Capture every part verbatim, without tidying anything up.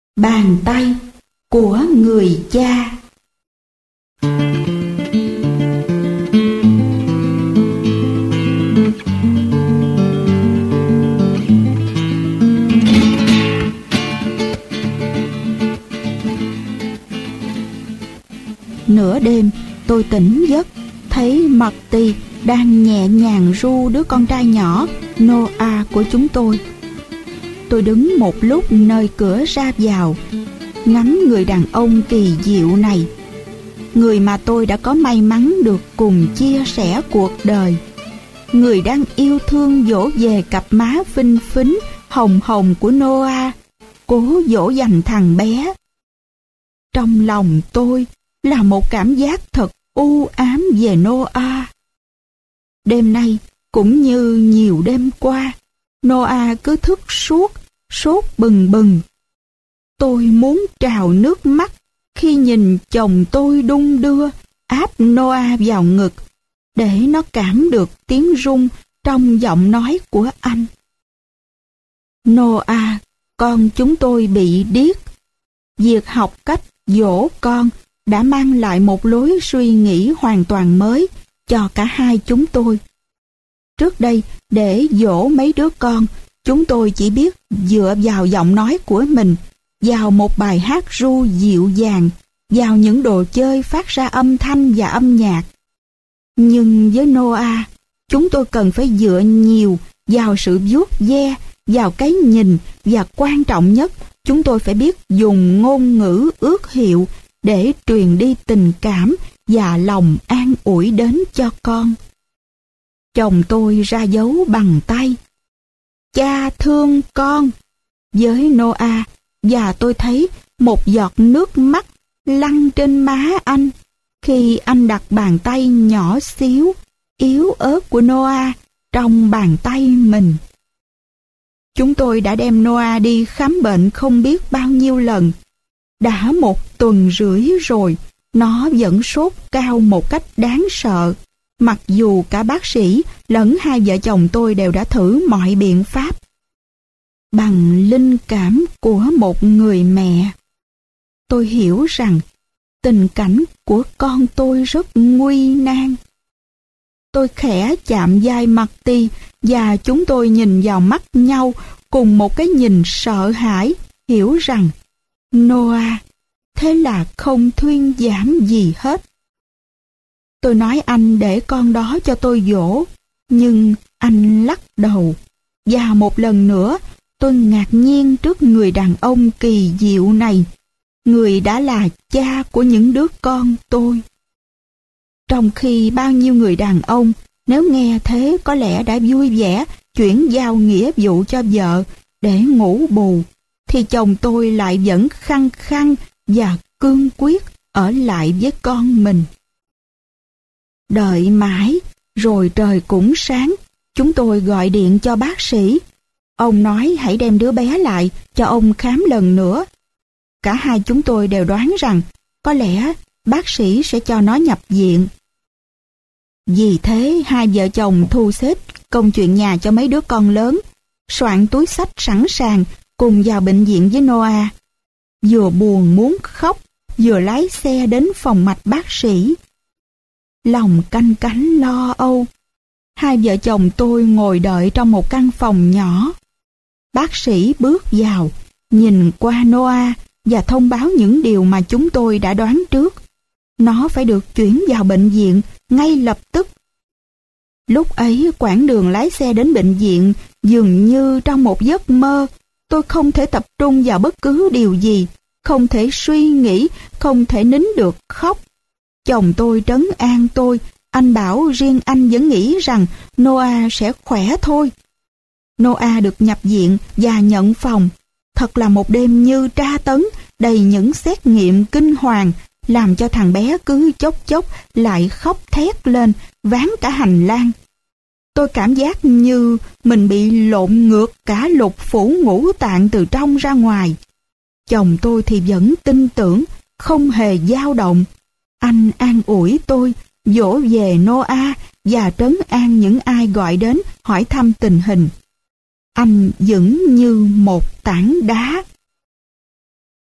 Bàn tay của người cha. Nửa đêm tôi tỉnh giấc, thấy Marty đang nhẹ nhàng ru đứa con trai nhỏ Noah của chúng tôi. Tôi đứng một lúc nơi cửa ra vào, ngắm người đàn ông kỳ diệu này, người mà tôi đã có may mắn được cùng chia sẻ cuộc đời, người đang yêu thương dỗ về cặp má phinh phính hồng hồng của Noah, cố dỗ dành thằng bé. Trong lòng tôi là một cảm giác thật u ám về Noah. Đêm nay cũng như nhiều đêm qua, Noah cứ thức suốt, sốt bừng bừng. Tôi muốn trào nước mắt khi nhìn chồng tôi đung đưa áp Noah vào ngực, để nó cảm được tiếng rung trong giọng nói của anh. Noah, con chúng tôi bị điếc. Việc học cách dỗ con đã mang lại một lối suy nghĩ hoàn toàn mới cho cả hai chúng tôi. Trước đây, để dỗ mấy đứa con, chúng tôi chỉ biết dựa vào giọng nói của mình, vào một bài hát ru dịu dàng, vào những đồ chơi phát ra âm thanh và âm nhạc. Nhưng với Noah, chúng tôi cần phải dựa nhiều vào sự vuốt ve, vào cái nhìn, và quan trọng nhất, chúng tôi phải biết dùng ngôn ngữ ước hiệu để truyền đi tình cảm và lòng an ủi đến cho con. Chồng tôi ra dấu bằng tay: "Cha thương con" với Noah, và tôi thấy một giọt nước mắt lăn trên má anh khi anh đặt bàn tay nhỏ xíu, yếu ớt của Noah trong bàn tay mình. Chúng tôi đã đem Noah đi khám bệnh không biết bao nhiêu lần. Đã một tuần rưỡi rồi, nó vẫn sốt cao một cách đáng sợ, mặc dù cả bác sĩ lẫn hai vợ chồng tôi đều đã thử mọi biện pháp. Bằng linh cảm của một người mẹ, tôi hiểu rằng tình cảnh của con tôi rất nguy nan. Tôi khẽ chạm vai Marty và chúng tôi nhìn vào mắt nhau cùng một cái nhìn sợ hãi, hiểu rằng Noah, thế là không thuyên giảm gì hết. Tôi nói anh để con đó cho tôi dỗ, nhưng anh lắc đầu. Và một lần nữa, tôi ngạc nhiên trước người đàn ông kỳ diệu này, người đã là cha của những đứa con tôi. Trong khi bao nhiêu người đàn ông, nếu nghe thế có lẽ đã vui vẻ chuyển giao nghĩa vụ cho vợ để ngủ bù, thì chồng tôi lại vẫn khăng khăng và cương quyết ở lại với con mình. Đợi mãi, rồi trời cũng sáng, chúng tôi gọi điện cho bác sĩ. Ông nói hãy đem đứa bé lại cho ông khám lần nữa. Cả hai chúng tôi đều đoán rằng có lẽ bác sĩ sẽ cho nó nhập viện. Vì thế hai vợ chồng thu xếp công chuyện nhà cho mấy đứa con lớn, soạn túi xách sẵn sàng cùng vào bệnh viện với Noah. Vừa buồn muốn khóc, vừa lái xe đến phòng mạch bác sĩ. Lòng canh cánh lo âu, hai vợ chồng tôi ngồi đợi trong một căn phòng nhỏ. Bác sĩ bước vào, nhìn qua Noah và thông báo những điều mà chúng tôi đã đoán trước. Nó phải được chuyển vào bệnh viện ngay lập tức. Lúc ấy, quãng đường lái xe đến bệnh viện dường như trong một giấc mơ. Tôi không thể tập trung vào bất cứ điều gì, không thể suy nghĩ, không thể nín được khóc. Chồng tôi trấn an tôi, anh bảo riêng anh vẫn nghĩ rằng Noah sẽ khỏe thôi. Noah được nhập viện và nhận phòng. Thật là một đêm như tra tấn, đầy những xét nghiệm kinh hoàng, làm cho thằng bé cứ chốc chốc lại khóc thét lên, váng cả hành lang. Tôi cảm giác như mình bị lộn ngược cả lục phủ ngũ tạng từ trong ra ngoài. Chồng tôi thì vẫn tin tưởng, không hề dao động. Anh an ủi tôi, dỗ về Noah và trấn an những ai gọi đến hỏi thăm tình hình. Anh vững như một tảng đá.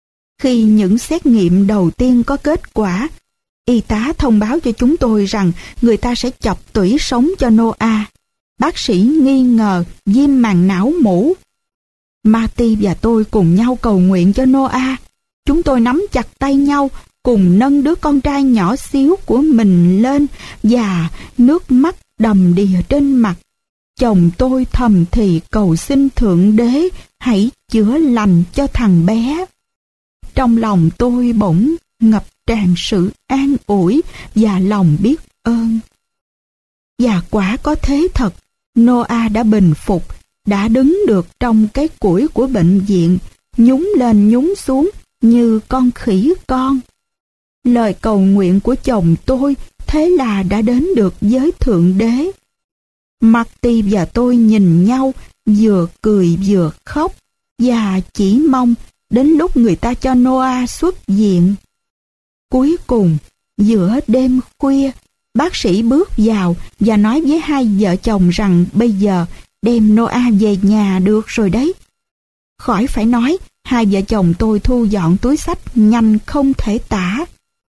Khi những xét nghiệm đầu tiên có kết quả, y tá thông báo cho chúng tôi rằng người ta sẽ chọc tủy sống cho Noah. Bác sĩ nghi ngờ viêm màng não mủ. Marty và tôi cùng nhau cầu nguyện cho Noah. Chúng tôi nắm chặt tay nhau, cùng nâng đứa con trai nhỏ xíu của mình lên, và nước mắt đầm đìa trên mặt. Chồng tôi thầm thì cầu xin Thượng Đế hãy chữa lành cho thằng bé. Trong lòng tôi bỗng ngập tràn sự an ủi và lòng biết ơn. Và quả có thế thật, Noah đã bình phục, đã đứng được trong cái củi của bệnh viện, nhún lên nhún xuống như con khỉ con. Lời cầu nguyện của chồng tôi thế là đã đến được với Thượng Đế. Marty và tôi nhìn nhau, vừa cười vừa khóc, và chỉ mong đến lúc người ta cho Noah xuất viện. Cuối cùng, giữa đêm khuya, bác sĩ bước vào và nói với hai vợ chồng rằng bây giờ đem Noah về nhà được rồi đấy. Khỏi phải nói, hai vợ chồng tôi thu dọn túi xách nhanh không thể tả.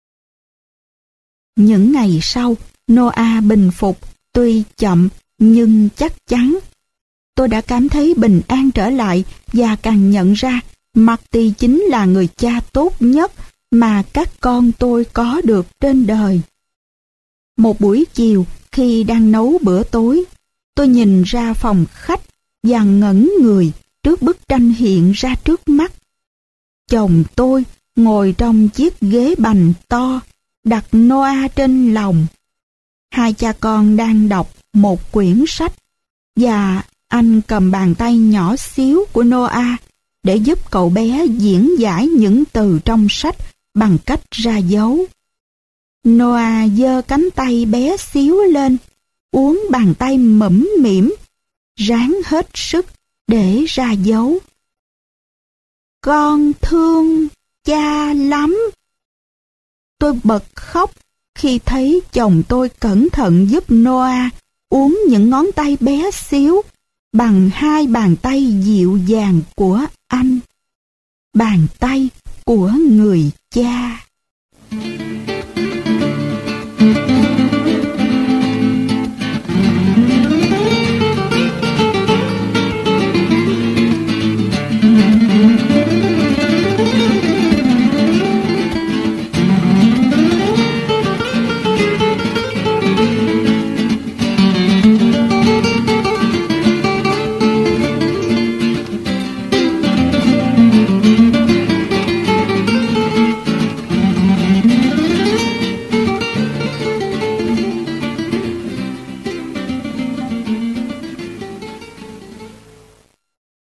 Những ngày sau, Noah bình phục, tuy chậm nhưng chắc chắn. Tôi đã cảm thấy bình an trở lại và càng nhận ra Marty chính là người cha tốt nhất mà các con tôi có được trên đời. Một buổi chiều, khi đang nấu bữa tối, tôi nhìn ra phòng khách và ngẩn người trước bức tranh hiện ra trước mắt. Chồng tôi ngồi trong chiếc ghế bành to, đặt Noah trên lòng. Hai cha con đang đọc một quyển sách, và anh cầm bàn tay nhỏ xíu của Noah để giúp cậu bé diễn giải những từ trong sách bằng cách ra dấu. Noah giơ cánh tay bé xíu lên, uốn bàn tay mẫm mỉm, ráng hết sức để ra dấu. Con thương cha lắm. Tôi bật khóc khi thấy chồng tôi cẩn thận giúp Noah uốn những ngón tay bé xíu bằng hai bàn tay dịu dàng của anh. Bàn tay của người cha.